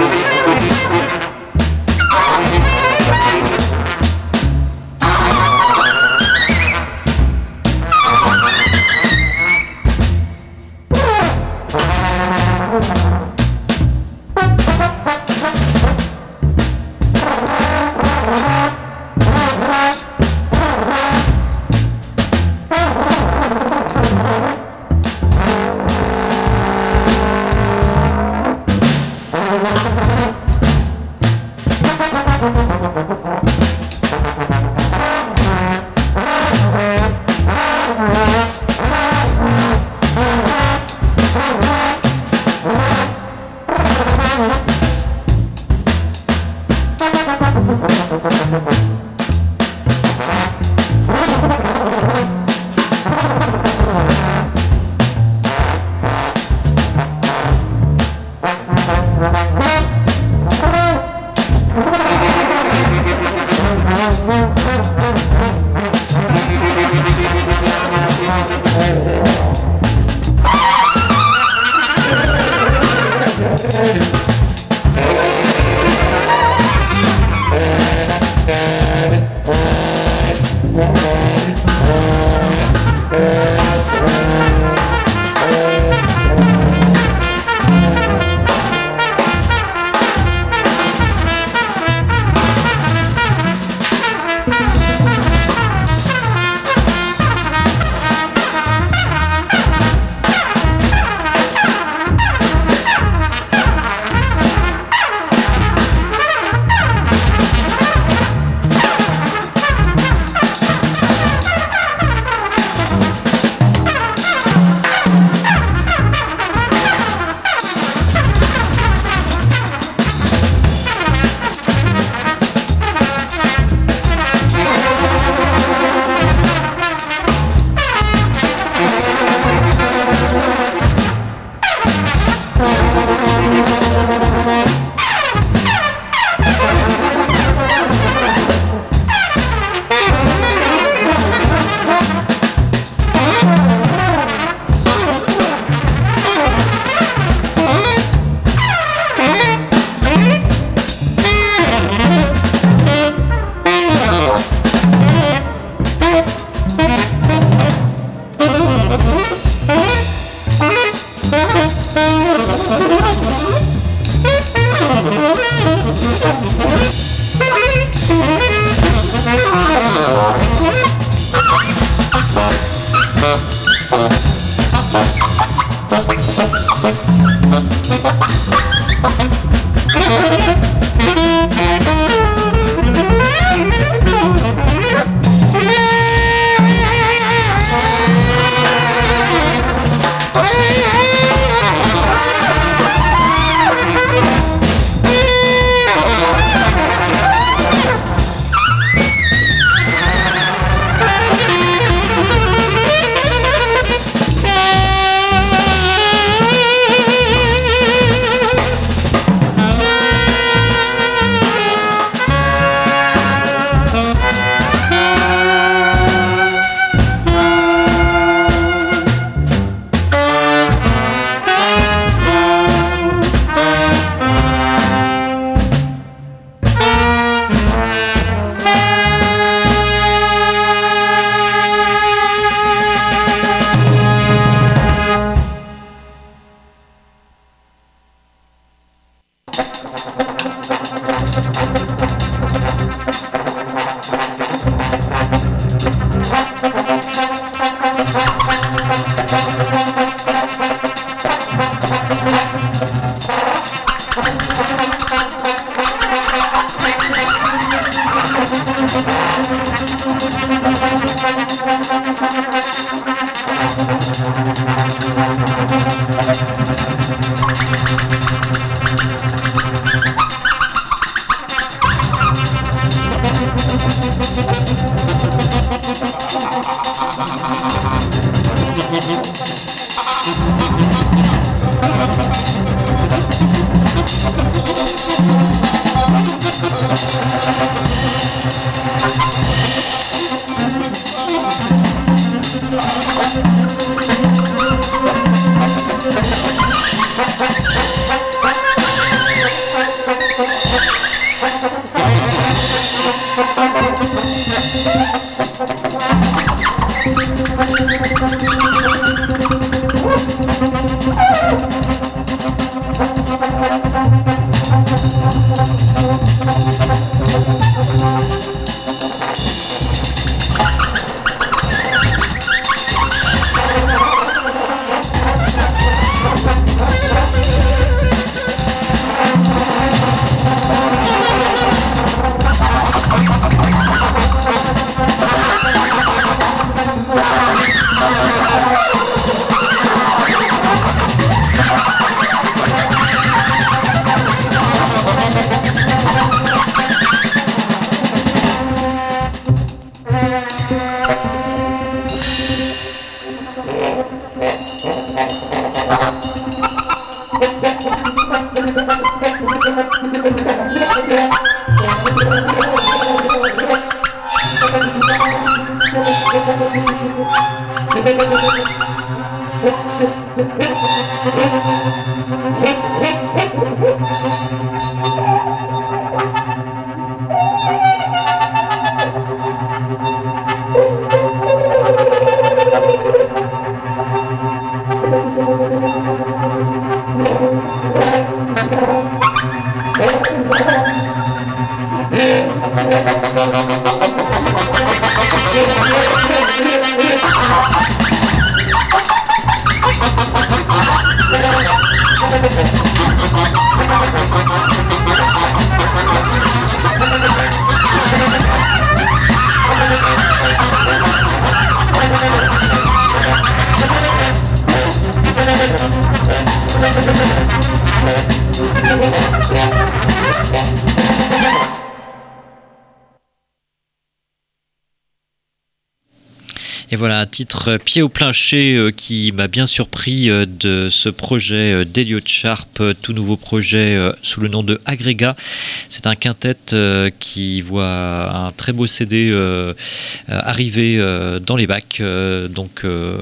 Et voilà un titre pied au plancher euh, qui m'a bien surpris euh, de ce projet euh, d'Elliot Sharp, euh, tout nouveau projet euh, sous le nom de Agrega. C'est un quintet euh, qui voit un très beau C D euh, arriver euh, dans les bacs, euh, donc euh,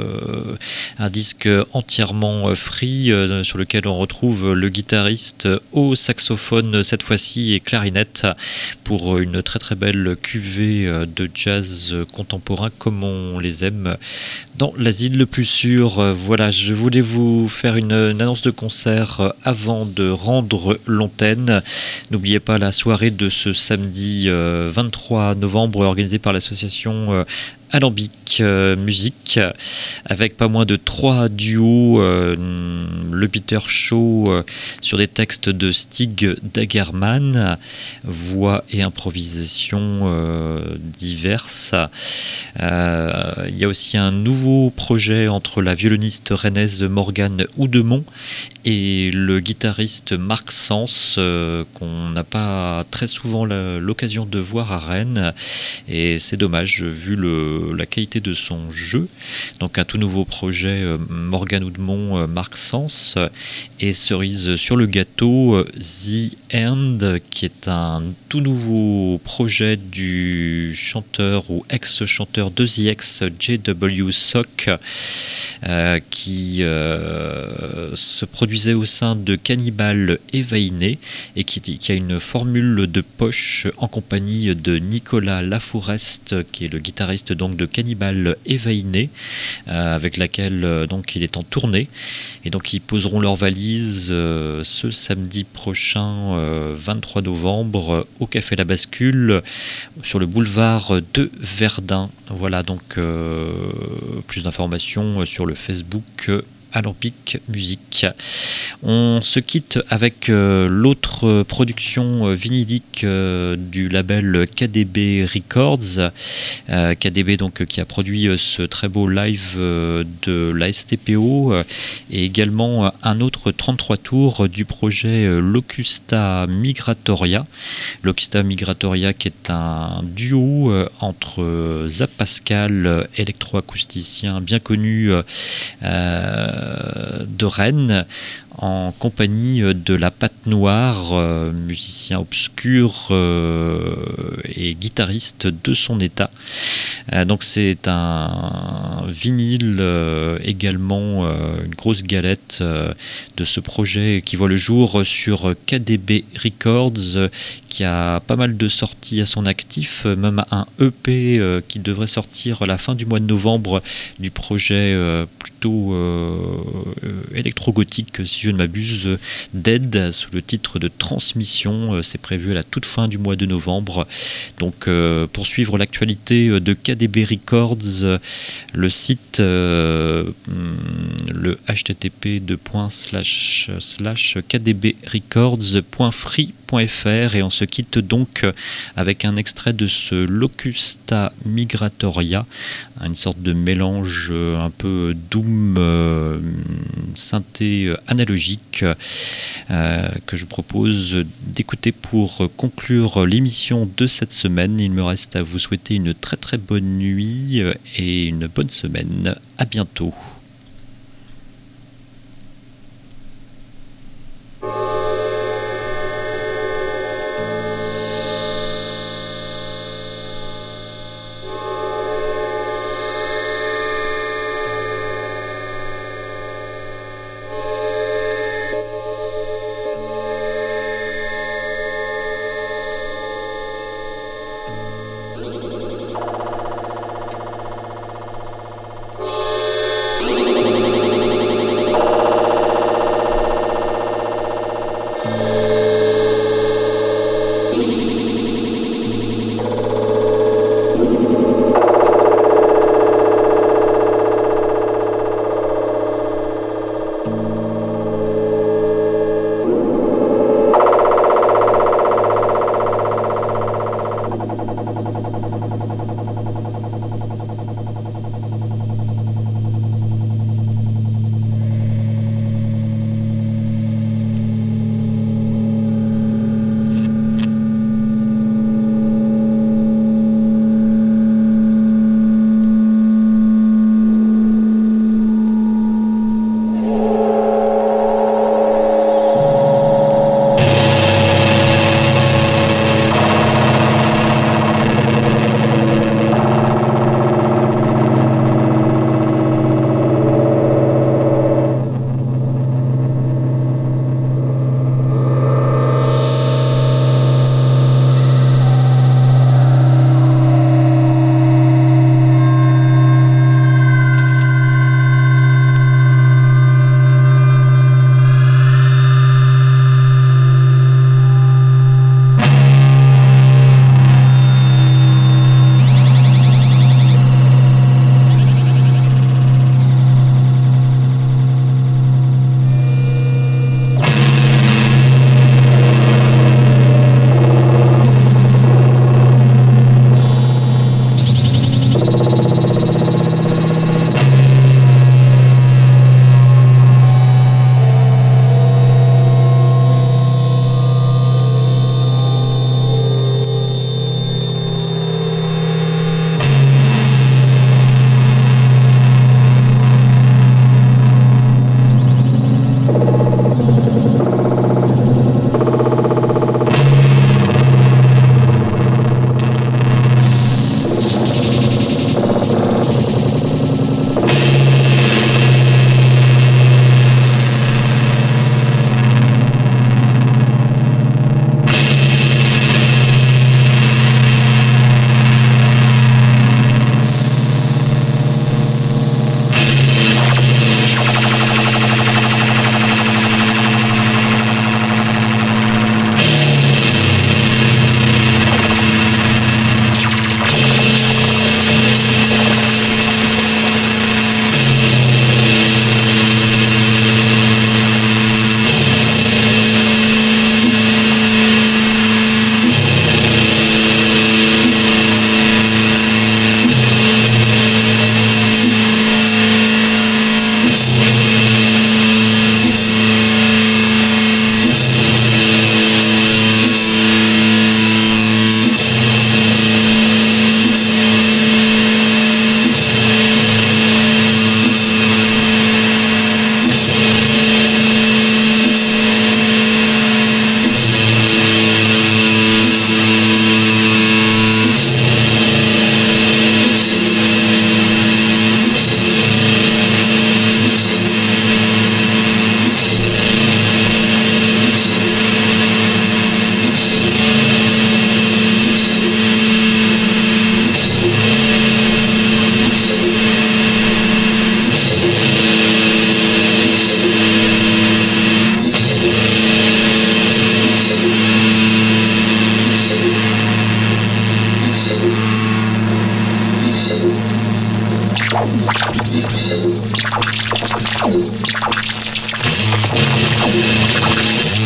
un disque entièrement free euh, sur lequel on retrouve le guitariste au saxophone cette fois-ci et clarinette pour une très très belle cuvée euh, de jazz contemporain comme on les aime dans l'asile le plus sûr. Voilà, je voulais vous faire une, une annonce de concert avant de rendre l'antenne. N'oubliez pas la soirée de ce samedi euh, vingt-trois novembre organisée par l'association euh, Alambic euh, Musique avec pas moins de trois duos, euh, le Peter Shaw euh, sur des textes de Stig Dagerman, voix et improvisation euh, diverses. Euh, il y a aussi un nouveau projet entre la violoniste rennaise Morgane Houdemont et le guitariste Marc Sens euh, qu'on n'a pas très souvent la, l'occasion de voir à Rennes et c'est dommage vu le la qualité de son jeu. Donc un tout nouveau projet euh, Morgane Houdemont, euh, Marc Sens et cerise sur le gâteau euh, The End qui est un tout nouveau projet du chanteur ou ex-chanteur de The X J W Sock euh, qui euh, se produisait au sein de Cannibal Évainé et qui, qui a une formule de poche en compagnie de Nicolas Lafourest qui est le guitariste donc donc de Cannibal Evainé, euh, avec laquelle euh, donc il est en tournée. Et donc ils poseront leurs valises euh, ce samedi prochain, euh, vingt-trois novembre, euh, au Café La Bascule, sur le boulevard de Verdun. Voilà, donc euh, plus d'informations sur le Facebook euh, Alambic Musique. On se quitte avec euh, l'autre production euh, vinylique euh, du label K D B Records. Euh, K D B donc qui a produit euh, ce très beau live euh, de la S T P O euh, et également euh, un autre trente-trois tours du projet euh, Locusta Migratoria. Locusta Migratoria qui est un duo euh, entre euh, Zap Pascal, euh, électroacousticien bien connu euh, de Rennes, en compagnie de La Patte Noire, euh, musicien obscur euh, et guitariste de son état. Euh, donc c'est un vinyle euh, également, euh, une grosse galette euh, de ce projet qui voit le jour sur K D B Records, euh, qui a pas mal de sorties à son actif, même un E P euh, qui devrait sortir à la fin du mois de novembre du projet euh, plutôt euh, électro-gothique, si je ne m'abuse, Dead, sous le titre de Transmission. C'est prévu à la toute fin du mois de novembre. Donc euh, pour suivre l'actualité de K D B Records, le site, euh, le h t t p deux points slash slash k d b records point free point f r, et on se quitte donc avec un extrait de ce Locusta Migratoria, une sorte de mélange un peu doom euh, synthé analogique euh, que je propose d'écouter pour conclure l'émission de cette semaine. Il me reste à vous souhaiter une très très bonne nuit et une bonne semaine. À bientôt. Thank